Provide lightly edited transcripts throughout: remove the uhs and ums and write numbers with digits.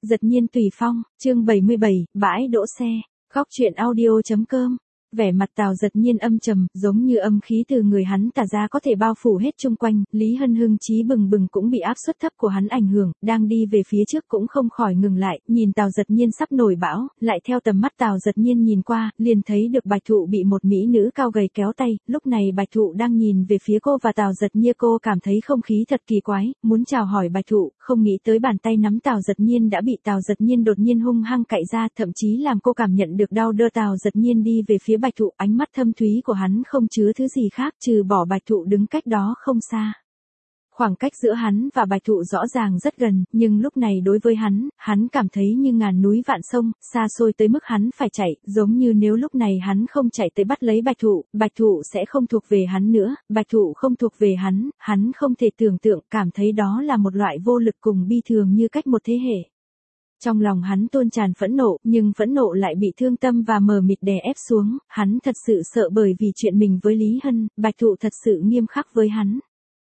Giật nhiên tùy phong, chương 77, bãi đỗ xe, góc truyện audio.com. Vẻ mặt Tào Giật Nhiên âm trầm, giống như âm khí từ người hắn tả ra có thể bao phủ hết chung quanh, Lý Hân hưng chí bừng bừng cũng bị áp suất thấp của hắn ảnh hưởng, đang đi về phía trước cũng không khỏi ngừng lại, nhìn Tào Giật Nhiên sắp nổi bão, lại theo tầm mắt Tào Giật Nhiên nhìn qua, liền thấy được Bạch Thụ bị một mỹ nữ cao gầy kéo tay, lúc này Bạch Thụ đang nhìn về phía cô và Tào Giật Nhiên, cô cảm thấy không khí thật kỳ quái, muốn chào hỏi Bạch Thụ, không nghĩ tới bàn tay nắm Tào Giật Nhiên đã bị Tào Giật Nhiên đột nhiên hung hăng cạy ra, thậm chí làm cô cảm nhận được đau đớn. Tào Giật Nhiên đi về phía Bạch Thụ, ánh mắt thâm thúy của hắn không chứa thứ gì khác trừ bỏ Bạch Thụ đứng cách đó không xa. Khoảng cách giữa hắn và Bạch Thụ rõ ràng rất gần, nhưng lúc này đối với hắn cảm thấy như ngàn núi vạn sông, xa xôi tới mức hắn phải chạy, giống như nếu lúc này hắn không chạy tới bắt lấy Bạch Thụ sẽ không thuộc về hắn nữa, Bạch Thụ không thuộc về hắn không thể tưởng tượng, cảm thấy đó là một loại vô lực cùng bi thường như cách một thế hệ. Trong lòng hắn tuôn tràn phẫn nộ, nhưng phẫn nộ lại bị thương tâm và mờ mịt đè ép xuống, hắn thật sự sợ bởi vì chuyện mình với Lý Hân, Bạch Thụ thật sự nghiêm khắc với hắn.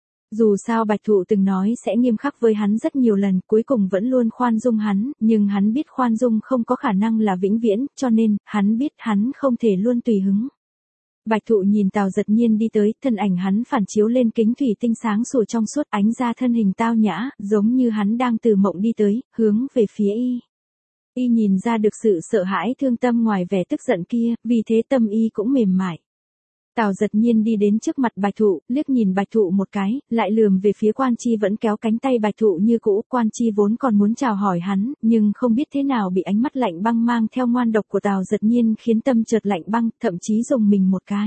Dù sao Bạch Thụ từng nói sẽ nghiêm khắc với hắn rất nhiều lần, cuối cùng vẫn luôn khoan dung hắn, nhưng hắn biết khoan dung không có khả năng là vĩnh viễn, cho nên, hắn biết hắn không thể luôn tùy hứng. Bạch Thụ nhìn Tào Giật Nhiên đi tới, thân ảnh hắn phản chiếu lên kính thủy tinh sáng sủa trong suốt, ánh ra thân hình tao nhã, giống như hắn đang từ mộng đi tới, hướng về phía y. Y nhìn ra được sự sợ hãi thương tâm ngoài vẻ tức giận kia, vì thế tâm y cũng mềm mại. Tào Giật Nhiên đi đến trước mặt Bạch Thụ, liếc nhìn Bạch Thụ một cái, lại lườm về phía Quan Chi vẫn kéo cánh tay Bạch Thụ như cũ, Quan Chi vốn còn muốn chào hỏi hắn, nhưng không biết thế nào bị ánh mắt lạnh băng mang theo ngoan độc của Tào Giật Nhiên khiến tâm chợt lạnh băng, thậm chí rùng mình một cái.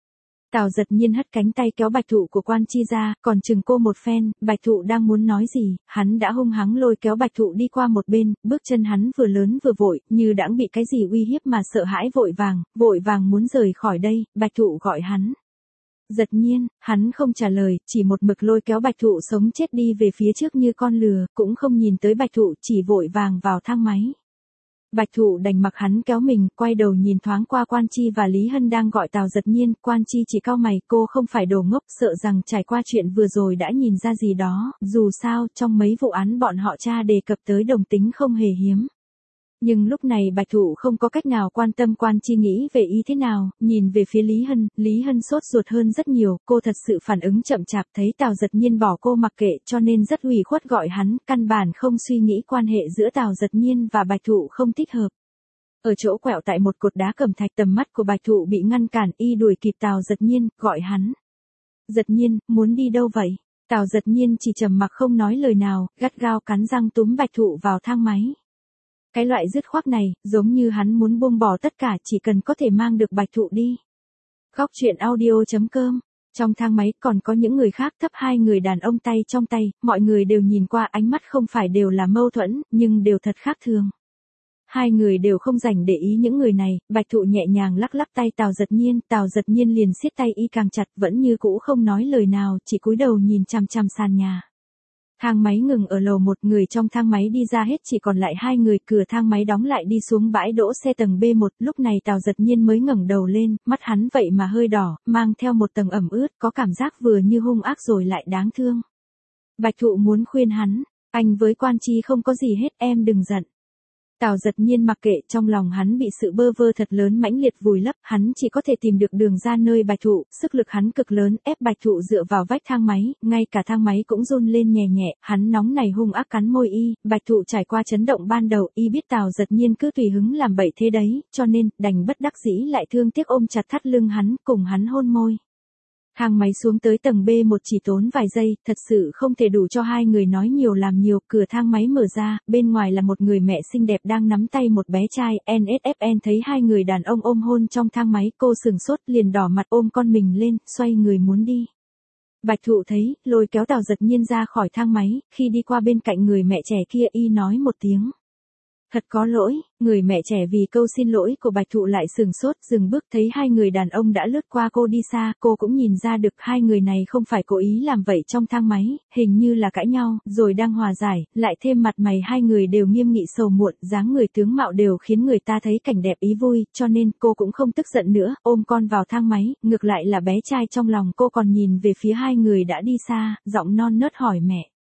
Tào Giật Nhiên hất cánh tay kéo Bạch Thụ của Quan Chi ra, còn chừng cô một phen, Bạch Thụ đang muốn nói gì, hắn đã hung hăng lôi kéo Bạch Thụ đi qua một bên, bước chân hắn vừa lớn vừa vội, như đãng bị cái gì uy hiếp mà sợ hãi vội vàng muốn rời khỏi đây, Bạch Thụ gọi hắn. Giật Nhiên, hắn không trả lời, chỉ một mực lôi kéo Bạch Thụ sống chết đi về phía trước như con lừa, cũng không nhìn tới Bạch Thụ, chỉ vội vàng vào thang máy. Bạch Thụ đành mặc hắn kéo mình, quay đầu nhìn thoáng qua Quan Chi và Lý Hân đang gọi Tào Giật Nhiên, Quan Chi chỉ cau mày, cô không phải đồ ngốc, sợ rằng trải qua chuyện vừa rồi đã nhìn ra gì đó, dù sao, trong mấy vụ án bọn họ tra đề cập tới đồng tính không hề hiếm. Nhưng lúc này Bạch Thụ không có cách nào quan tâm Quan Chi nghĩ về ý thế nào, nhìn về phía Lý Hân sốt ruột hơn rất nhiều, cô thật sự phản ứng chậm chạp, thấy Tào Giật Nhiên bỏ cô mặc kệ cho nên rất ủy khuất gọi hắn, căn bản không suy nghĩ quan hệ giữa Tào Giật Nhiên và Bạch Thụ không thích hợp. Ở chỗ quẹo tại một cột đá cẩm thạch, tầm mắt của Bạch Thụ bị ngăn cản, y đuổi kịp Tào Giật Nhiên, gọi hắn. Giật Nhiên, muốn đi đâu vậy? Tào Giật Nhiên chỉ trầm mặc không nói lời nào, gắt gao cắn răng túm Bạch Thụ vào thang máy. Cái loại dứt khoát này, giống như hắn muốn buông bỏ tất cả chỉ cần có thể mang được Bạch Thụ đi. Góc truyện audio.com. Trong thang máy còn có những người khác, thấp hai người đàn ông tay trong tay, mọi người đều nhìn qua, ánh mắt không phải đều là mâu thuẫn, nhưng đều thật khác thường. Hai người đều không dành để ý những người này, Bạch Thụ nhẹ nhàng lắc lắc tay Tào Giật Nhiên liền siết tay y càng chặt, vẫn như cũ không nói lời nào, chỉ cúi đầu nhìn chằm chằm sàn nhà. Thang máy ngừng ở lầu 1, người trong thang máy đi ra hết, chỉ còn lại hai người, cửa thang máy đóng lại, đi xuống bãi đỗ xe tầng B1, lúc này Tào Giật Nhiên mới ngẩng đầu lên, mắt hắn vậy mà hơi đỏ, mang theo một tầng ẩm ướt, có cảm giác vừa như hung ác rồi lại đáng thương. Bạch Thụ muốn khuyên hắn, anh với Quan Chi không có gì hết, em đừng giận. Tào Giật Nhiên mặc kệ, trong lòng hắn bị sự bơ vơ thật lớn mãnh liệt vùi lấp, hắn chỉ có thể tìm được đường ra nơi Bạch Thụ, sức lực hắn cực lớn, ép Bạch Thụ dựa vào vách thang máy, ngay cả thang máy cũng run lên nhẹ nhẹ, hắn nóng này hung ác cắn môi y, Bạch Thụ trải qua chấn động ban đầu, y biết Tào Giật Nhiên cứ tùy hứng làm bậy thế đấy, cho nên, đành bất đắc dĩ lại thương tiếc ôm chặt thắt lưng hắn, cùng hắn hôn môi. Thang máy xuống tới tầng B1 chỉ tốn vài giây, thật sự không thể đủ cho hai người nói nhiều làm nhiều, cửa thang máy mở ra, bên ngoài là một người mẹ xinh đẹp đang nắm tay một bé trai, NSFN thấy hai người đàn ông ôm hôn trong thang máy, cô sừng sốt liền đỏ mặt ôm con mình lên, xoay người muốn đi. Bạch Thụ thấy, lôi kéo Tào Giật Nhiên ra khỏi thang máy, khi đi qua bên cạnh người mẹ trẻ kia y nói một tiếng. Thật có lỗi, người mẹ trẻ vì câu xin lỗi của Bạch Thụ lại sừng sốt, dừng bước, thấy hai người đàn ông đã lướt qua cô đi xa, cô cũng nhìn ra được hai người này không phải cố ý làm vậy trong thang máy, hình như là cãi nhau, rồi đang hòa giải, lại thêm mặt mày hai người đều nghiêm nghị sầu muộn, dáng người tướng mạo đều khiến người ta thấy cảnh đẹp ý vui, cho nên cô cũng không tức giận nữa, ôm con vào thang máy, ngược lại là bé trai trong lòng cô còn nhìn về phía hai người đã đi xa, giọng non nớt hỏi mẹ.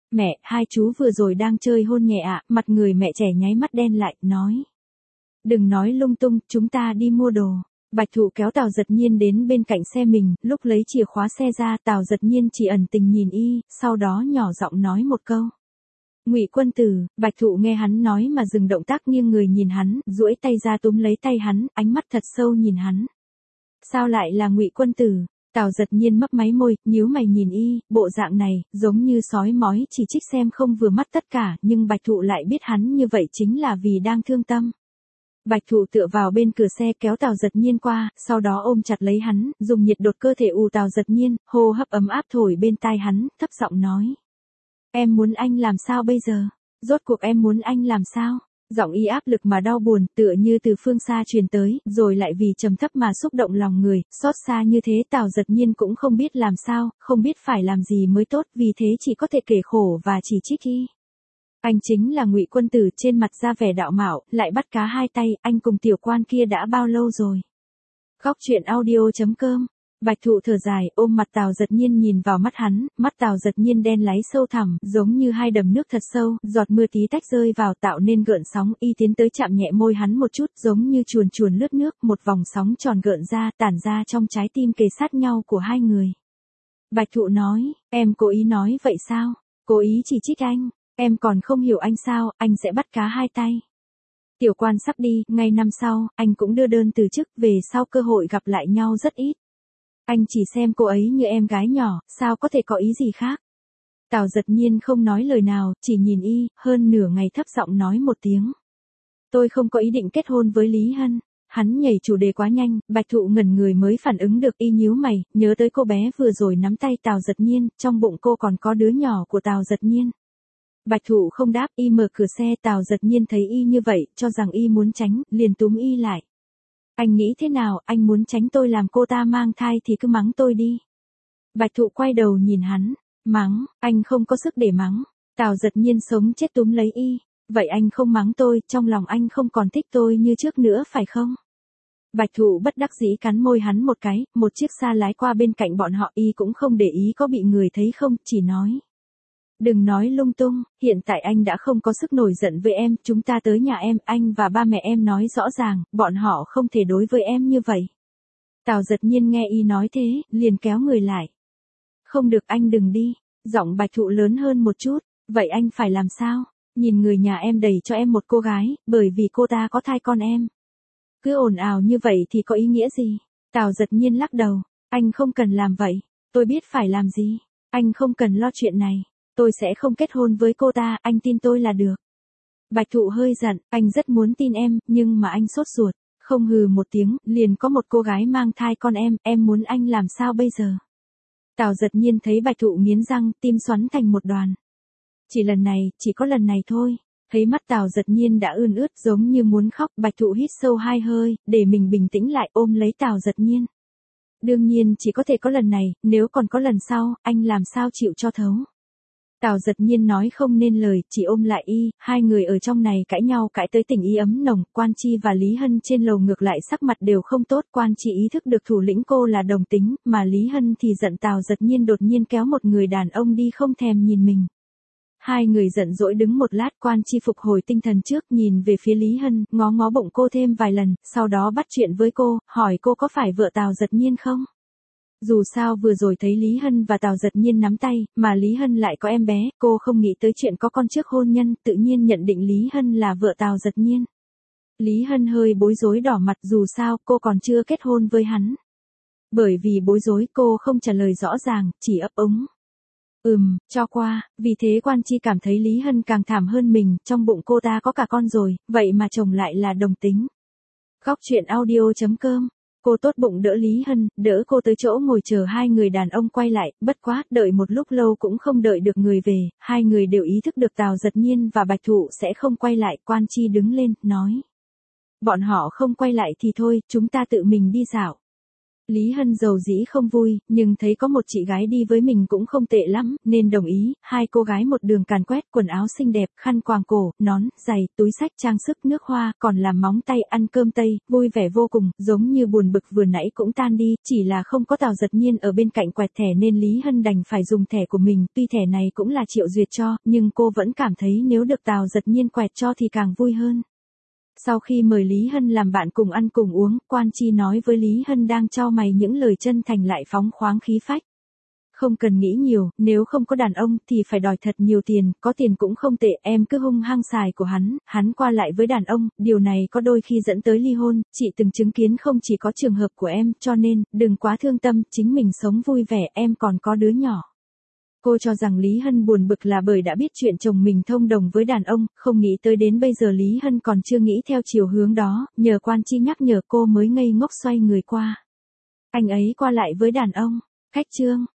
Mẹ, hai chú vừa rồi đang chơi hôn nhẹ ạ, mặt người mẹ trẻ nháy mắt đen lại, nói. Đừng nói lung tung, chúng ta đi mua đồ. Bạch Thụ kéo Tào Giật Nhiên đến bên cạnh xe mình, lúc lấy chìa khóa xe ra, Tào Giật Nhiên chỉ ẩn tình nhìn y, sau đó nhỏ giọng nói một câu. Ngụy Quân Tử. Bạch Thụ nghe hắn nói mà dừng động tác nghiêng người nhìn hắn, duỗi tay ra túm lấy tay hắn, ánh mắt thật sâu nhìn hắn. Sao lại là Ngụy Quân Tử? Tào Giật Nhiên mấp máy môi, nhíu mày nhìn y, bộ dạng này, giống như sói mói chỉ trích xem không vừa mắt tất cả, nhưng Bạch Thụ lại biết hắn như vậy chính là vì đang thương tâm. Bạch Thụ tựa vào bên cửa xe kéo Tào Giật Nhiên qua, sau đó ôm chặt lấy hắn, dùng nhiệt đột cơ thể ù Tào Giật Nhiên, hô hấp ấm áp thổi bên tai hắn, thấp giọng nói. Em muốn anh làm sao bây giờ? Rốt cuộc em muốn anh làm sao? Giọng y áp lực mà đau buồn, tựa như từ phương xa truyền tới, rồi lại vì trầm thấp mà xúc động lòng người, xót xa như thế Tào Giật Nhiên cũng không biết làm sao, không biết phải làm gì mới tốt, vì thế chỉ có thể kể khổ và chỉ trích y. Anh chính là Ngụy Quân Tử, trên mặt ra vẻ đạo mạo, lại bắt cá hai tay, anh cùng tiểu quan kia đã bao lâu rồi? Khóc chuyện audio.com. Bạch Thụ thở dài, ôm mặt Tào Giật Nhiên nhìn vào mắt hắn, mắt Tào Giật Nhiên đen láy sâu thẳm, giống như hai đầm nước thật sâu, giọt mưa tí tách rơi vào tạo nên gợn sóng, y tiến tới chạm nhẹ môi hắn một chút, giống như chuồn chuồn lướt nước, một vòng sóng tròn gợn ra, tản ra trong trái tim kề sát nhau của hai người. Bạch Thụ nói, em cố ý nói vậy sao? Cố ý chỉ trích anh, em còn không hiểu anh sao, anh sẽ bắt cá hai tay. Tiểu quan sắp đi, ngay năm sau, anh cũng đưa đơn từ chức, về sau cơ hội gặp lại nhau rất ít. Anh chỉ xem cô ấy như em gái nhỏ, sao có thể có ý gì khác? Tào Giật Nhiên không nói lời nào, chỉ nhìn y, hơn nửa ngày thấp giọng nói một tiếng. Tôi không có ý định kết hôn với Lý Hân. Hắn nhảy chủ đề quá nhanh, Bạch Thụ ngẩn người mới phản ứng được, y nhíu mày, nhớ tới cô bé vừa rồi nắm tay Tào Giật Nhiên, trong bụng cô còn có đứa nhỏ của Tào Giật Nhiên. Bạch Thụ không đáp, y mở cửa xe, Tào Giật Nhiên thấy y như vậy, cho rằng y muốn tránh, liền túm y lại. Anh nghĩ thế nào, anh muốn tránh tôi làm cô ta mang thai thì cứ mắng tôi đi. Bạch Thụ quay đầu nhìn hắn, mắng, anh không có sức để mắng. Tào Giật Nhiên sống chết túm lấy y, vậy anh không mắng tôi, trong lòng anh không còn thích tôi như trước nữa phải không? Bạch Thụ bất đắc dĩ cắn môi hắn một cái, một chiếc xa lái qua bên cạnh bọn họ, y cũng không để ý có bị người thấy không, chỉ nói. Đừng nói lung tung, hiện tại anh đã không có sức nổi giận với em, chúng ta tới nhà em, anh và ba mẹ em nói rõ ràng, bọn họ không thể đối với em như vậy. Tào Giật Nhiên nghe y nói thế, liền kéo người lại. Không được, anh đừng đi, giọng Bạch Thụ lớn hơn một chút, vậy anh phải làm sao? Nhìn người nhà em đẩy cho em một cô gái, bởi vì cô ta có thai con em. Cứ ồn ào như vậy thì có ý nghĩa gì? Tào Giật Nhiên lắc đầu, anh không cần làm vậy, tôi biết phải làm gì, anh không cần lo chuyện này. Tôi sẽ không kết hôn với cô ta, anh tin tôi là được. Bạch Thụ hơi giận, anh rất muốn tin em, nhưng mà anh sốt ruột, không hừ một tiếng, liền có một cô gái mang thai con em muốn anh làm sao bây giờ? Tào Giật Nhiên thấy Bạch Thụ nghiến răng, tim xoắn thành một đoàn. Chỉ lần này, chỉ có lần này thôi. Thấy mắt Tào Giật Nhiên đã ươn ướt giống như muốn khóc, Bạch Thụ hít sâu hai hơi, để mình bình tĩnh lại, ôm lấy Tào Giật Nhiên. Đương nhiên chỉ có thể có lần này, nếu còn có lần sau, anh làm sao chịu cho thấu? Tào Giật Nhiên nói không nên lời, chỉ ôm lại y, hai người ở trong này cãi nhau cãi tới tình ý ấm nồng, Quan Chi và Lý Hân trên lầu ngược lại sắc mặt đều không tốt, Quan Chi ý thức được thủ lĩnh cô là đồng tính, mà Lý Hân thì giận Tào Giật Nhiên đột nhiên kéo một người đàn ông đi không thèm nhìn mình. Hai người giận dỗi đứng một lát, Quan Chi phục hồi tinh thần trước, nhìn về phía Lý Hân, ngó ngó bụng cô thêm vài lần, sau đó bắt chuyện với cô, hỏi cô có phải vợ Tào Giật Nhiên không? Dù sao vừa rồi thấy Lý Hân và Tào Giật Nhiên nắm tay, mà Lý Hân lại có em bé, cô không nghĩ tới chuyện có con trước hôn nhân, tự nhiên nhận định Lý Hân là vợ Tào Giật Nhiên. Lý Hân hơi bối rối đỏ mặt, dù sao cô còn chưa kết hôn với hắn. Bởi vì bối rối cô không trả lời rõ ràng, chỉ ấp úng. Cho qua, vì thế Quan Chi cảm thấy Lý Hân càng thảm hơn mình, trong bụng cô ta có cả con rồi, vậy mà chồng lại là đồng tính. Khóc chuyện audio.com. Cô tốt bụng đỡ Lý Hân, đỡ cô tới chỗ ngồi chờ hai người đàn ông quay lại, bất quá, đợi một lúc lâu cũng không đợi được người về, hai người đều ý thức được Tào Giật Nhiên và Bạch Thụ sẽ không quay lại, Quan Chi đứng lên, nói. Bọn họ không quay lại thì thôi, chúng ta tự mình đi dạo. Lý Hân dầu dĩ không vui, nhưng thấy có một chị gái đi với mình cũng không tệ lắm, nên đồng ý. Hai cô gái một đường càn quét, quần áo xinh đẹp, khăn quàng cổ, nón, giày, túi xách, trang sức, nước hoa, còn làm móng tay, ăn cơm Tây, vui vẻ vô cùng, giống như buồn bực vừa nãy cũng tan đi, chỉ là không có Tào Giật Nhiên ở bên cạnh quẹt thẻ nên Lý Hân đành phải dùng thẻ của mình, tuy thẻ này cũng là Triệu Duyệt cho, nhưng cô vẫn cảm thấy nếu được Tào Giật Nhiên quẹt cho thì càng vui hơn. Sau khi mời Lý Hân làm bạn cùng ăn cùng uống, Quan Chi nói với Lý Hân đang chau mày những lời chân thành lại phóng khoáng khí phách. Không cần nghĩ nhiều, nếu không có đàn ông thì phải đòi thật nhiều tiền, có tiền cũng không tệ, em cứ hung hăng xài của hắn qua lại với đàn ông, điều này có đôi khi dẫn tới ly hôn, chị từng chứng kiến không chỉ có trường hợp của em, cho nên, đừng quá thương tâm, chính mình sống vui vẻ, em còn có đứa nhỏ. Cô cho rằng Lý Hân buồn bực là bởi đã biết chuyện chồng mình thông đồng với đàn ông, không nghĩ tới đến bây giờ Lý Hân còn chưa nghĩ theo chiều hướng đó, nhờ Quan Chi nhắc nhở cô mới ngây ngốc xoay người qua. Anh ấy qua lại với đàn ông, cách trương.